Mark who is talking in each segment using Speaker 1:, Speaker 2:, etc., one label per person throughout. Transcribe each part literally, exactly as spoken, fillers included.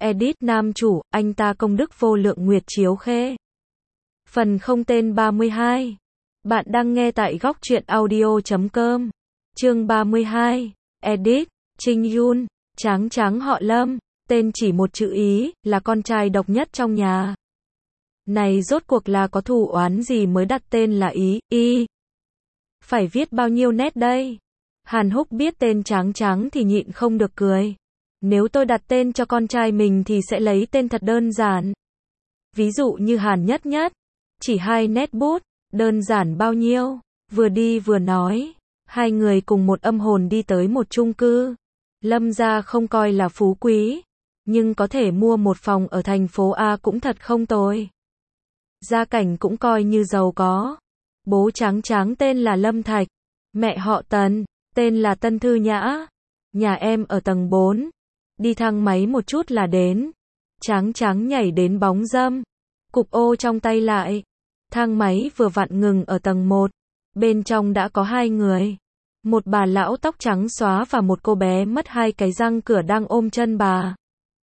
Speaker 1: Edit nam chủ, anh ta công đức vô lượng Nguyệt Chiếu Khê. Phần không tên ba mươi hai. Bạn đang nghe tại góc truyện audio chấm com. Chương ba mươi hai. Edit, Trinh Yun, tráng tráng họ Lâm, tên chỉ một chữ Ý, là con trai độc nhất trong nhà. Này rốt cuộc là có thù oán gì mới đặt tên là Ý, Y. Phải viết bao nhiêu nét đây? Hàn Húc biết tên tráng tráng thì nhịn không được cười. Nếu tôi đặt tên cho con trai mình thì sẽ lấy tên thật đơn giản. Ví dụ như Hàn Nhất Nhất. Chỉ hai nét bút, đơn giản bao nhiêu. Vừa đi vừa nói. Hai người cùng một âm hồn đi tới một chung cư. Lâm gia không coi là phú quý, nhưng có thể mua một phòng ở thành phố A cũng thật không tồi. Gia cảnh cũng coi như giàu có. Bố tráng tráng tên là Lâm Thạch. Mẹ họ Tần, tên là Tân Thư Nhã. Nhà em ở tầng bốn. Đi thang máy một chút là đến. Tráng tráng nhảy đến bóng râm. Cục ô trong tay lại. Thang máy vừa vặn ngừng ở tầng một. Bên trong đã có hai người. Một bà lão tóc trắng xóa và một cô bé mất hai cái răng cửa đang ôm chân bà.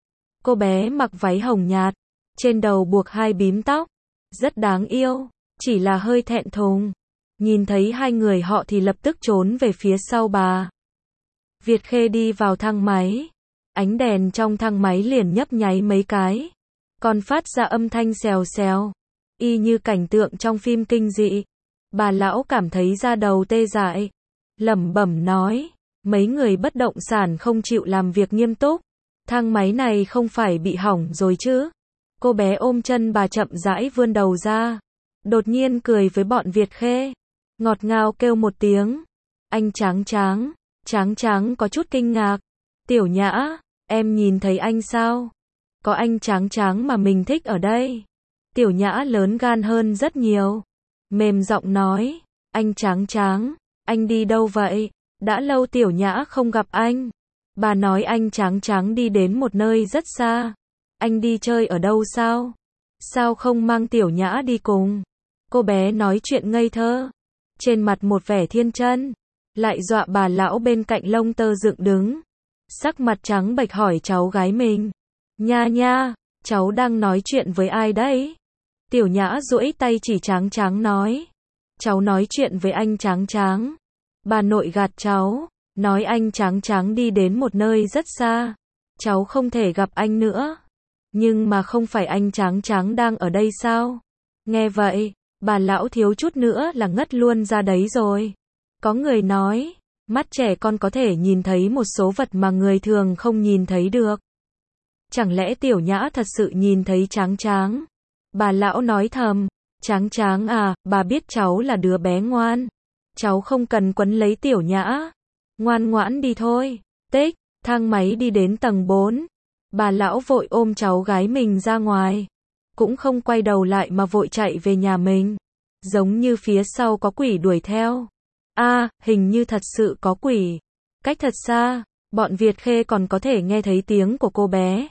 Speaker 1: Cô bé mặc váy hồng nhạt. Trên đầu buộc hai bím tóc. Rất đáng yêu. Chỉ là hơi thẹn thùng. Nhìn thấy hai người họ thì lập tức trốn về phía sau bà. Việt Khê đi vào thang máy. Ánh đèn trong thang máy liền nhấp nháy mấy cái. Còn phát ra âm thanh xèo xèo. Y như cảnh tượng trong phim kinh dị. Bà lão cảm thấy da đầu tê dại. Lẩm bẩm nói. Mấy người bất động sản không chịu làm việc nghiêm túc. Thang máy này không phải bị hỏng rồi chứ. Cô bé ôm chân bà chậm rãi vươn đầu ra. Đột nhiên cười với bọn Việt Khê. Ngọt ngào kêu một tiếng. Anh Tráng Tráng. Tráng Tráng có chút kinh ngạc. Tiểu Nhã, em nhìn thấy anh sao? Có anh Tráng Tráng mà mình thích ở đây. Tiểu Nhã lớn gan hơn rất nhiều. Mềm giọng nói. Anh Tráng Tráng, anh đi đâu vậy? Đã lâu Tiểu Nhã không gặp anh. Bà nói anh Tráng Tráng đi đến một nơi rất xa. Anh đi chơi ở đâu sao? Sao không mang Tiểu Nhã đi cùng? Cô bé nói chuyện ngây thơ. Trên mặt một vẻ thiên chân. Lại dọa bà lão bên cạnh lông tơ dựng đứng. Sắc mặt trắng bệch hỏi cháu gái mình. Nha nha, cháu đang nói chuyện với ai đấy? Tiểu Nhã duỗi tay chỉ Tráng Tráng nói. Cháu nói chuyện với anh Tráng Tráng. Bà nội gạt cháu. Nói anh Tráng Tráng đi đến một nơi rất xa. Cháu không thể gặp anh nữa. Nhưng mà không phải anh Tráng Tráng đang ở đây sao? Nghe vậy, bà lão thiếu chút nữa là ngất luôn ra đấy rồi. Có người nói, mắt trẻ con có thể nhìn thấy một số vật mà người thường không nhìn thấy được. Chẳng lẽ Tiểu Nhã thật sự nhìn thấy Tráng Tráng? Bà lão nói thầm, Tráng Tráng à, bà biết cháu là đứa bé ngoan. Cháu không cần quấn lấy Tiểu Nhã. Ngoan ngoãn đi thôi. Tích, thang máy đi đến tầng bốn. Bà lão vội ôm cháu gái mình ra ngoài. Cũng không quay đầu lại mà vội chạy về nhà mình. Giống như phía sau có quỷ đuổi theo. A, à, hình như thật sự có quỷ. Cách thật xa, bọn Việt Khê còn có thể nghe thấy tiếng của cô bé.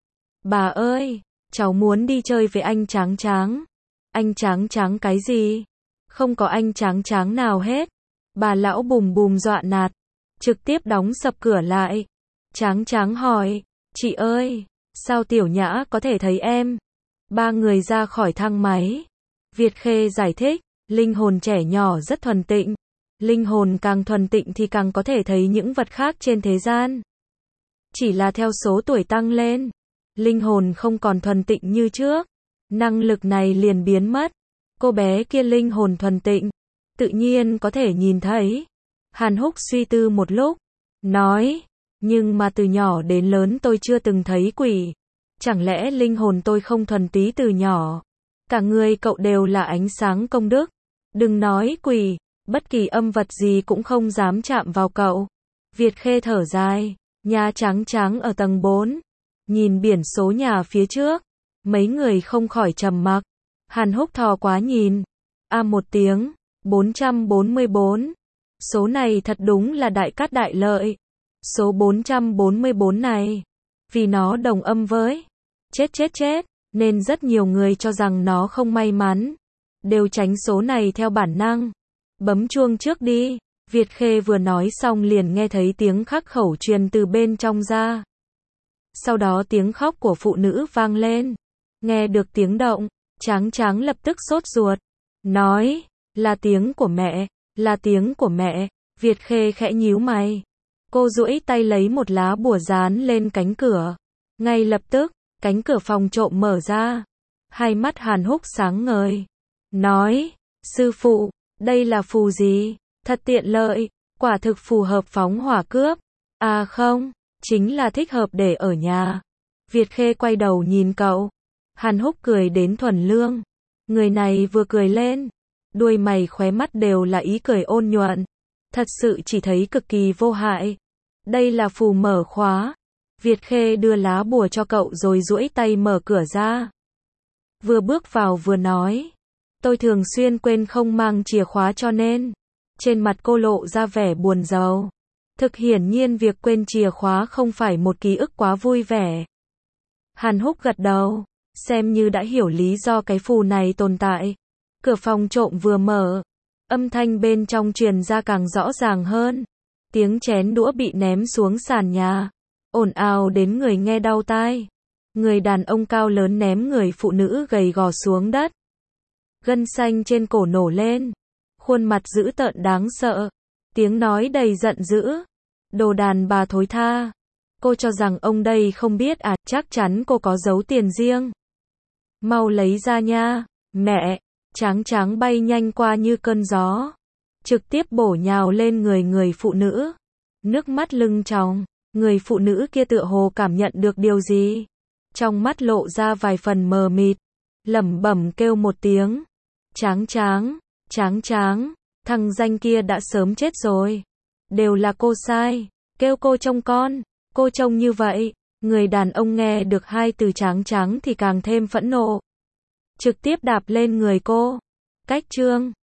Speaker 1: Bà ơi, cháu muốn đi chơi với anh Tráng Tráng. Anh Tráng Tráng cái gì? Không có anh Tráng Tráng nào hết. Bà lão bùm bùm dọa nạt. Trực tiếp đóng sập cửa lại. Tráng Tráng hỏi. Chị ơi, sao Tiểu Nhã có thể thấy em? Ba người ra khỏi thang máy. Việt Khê giải thích. Linh hồn trẻ nhỏ rất thuần tịnh. Linh hồn càng thuần tịnh thì càng có thể thấy những vật khác trên thế gian. Chỉ là theo số tuổi tăng lên, linh hồn không còn thuần tịnh như trước. Năng lực này liền biến mất. Cô bé kia linh hồn thuần tịnh, tự nhiên có thể nhìn thấy. Hàn Húc suy tư một lúc, nói, nhưng mà từ nhỏ đến lớn tôi chưa từng thấy quỷ. Chẳng lẽ linh hồn tôi không thuần tí từ nhỏ? Cả người cậu đều là ánh sáng công đức. Đừng nói quỷ, bất kỳ âm vật gì cũng không dám chạm vào cậu. Việt Khê thở dài, nhà Tráng Tráng ở tầng bốn. Nhìn biển số nhà phía trước, mấy người không khỏi trầm mặc. Hàn Húc thò quá nhìn. A à một tiếng, bốn trăm bốn mươi bốn. Số này thật đúng là đại cát đại lợi. Số bốn trăm bốn mươi bốn này, vì nó đồng âm với chết chết chết, nên rất nhiều người cho rằng nó không may mắn. Đều tránh số này theo bản năng. Bấm chuông trước đi. Việt Khê vừa nói xong liền nghe thấy tiếng khắc khẩu truyền từ bên trong ra. Sau đó tiếng khóc của phụ nữ vang lên. Nghe được tiếng động, Tráng Tráng lập tức sốt ruột. Nói, là tiếng của mẹ, là tiếng của mẹ. Việt Khê khẽ nhíu mày. Cô duỗi tay lấy một lá bùa dán lên cánh cửa. Ngay lập tức, cánh cửa phòng trộm mở ra. Hai mắt Hàn Húc sáng ngời. Nói, sư phụ, đây là phù gì? Thật tiện lợi, quả thực phù hợp phóng hỏa cướp. À không, chính là thích hợp để ở nhà. Việt Khê quay đầu nhìn cậu. Hàn Húc cười đến thuần lương. Người này vừa cười lên, đuôi mày khóe mắt đều là ý cười ôn nhuận. Thật sự chỉ thấy cực kỳ vô hại. Đây là phù mở khóa. Việt Khê đưa lá bùa cho cậu rồi duỗi tay mở cửa ra. Vừa bước vào vừa nói. Tôi thường xuyên quên không mang chìa khóa cho nên. Trên mặt cô lộ ra vẻ buồn rầu. Thực hiển nhiên việc quên chìa khóa không phải một ký ức quá vui vẻ. Hàn Húc gật đầu, xem như đã hiểu lý do cái phù này tồn tại. Cửa phòng trộm vừa mở, âm thanh bên trong truyền ra càng rõ ràng hơn. Tiếng chén đũa bị ném xuống sàn nhà, ồn ào đến người nghe đau tai. Người đàn ông cao lớn ném người phụ nữ gầy gò xuống đất. Gân xanh trên cổ nổ lên, khuôn mặt dữ tợn đáng sợ. Tiếng nói đầy giận dữ. Đồ đàn bà thối tha. Cô cho rằng ông đây không biết à, chắc chắn cô có giấu tiền riêng. Mau lấy ra nha, mẹ. Tráng Tráng bay nhanh qua như cơn gió, trực tiếp bổ nhào lên người người phụ nữ. Nước mắt lưng tròng, người phụ nữ kia tựa hồ cảm nhận được điều gì. Trong mắt lộ ra vài phần mờ mịt, lẩm bẩm kêu một tiếng. Tráng Tráng, Tráng Tráng, thằng danh kia đã sớm chết rồi. Đều là cô sai, kêu cô trông con, cô trông như vậy. Người đàn ông nghe được hai từ Tráng Tráng thì càng thêm phẫn nộ. Trực tiếp đạp lên người cô. Cách chương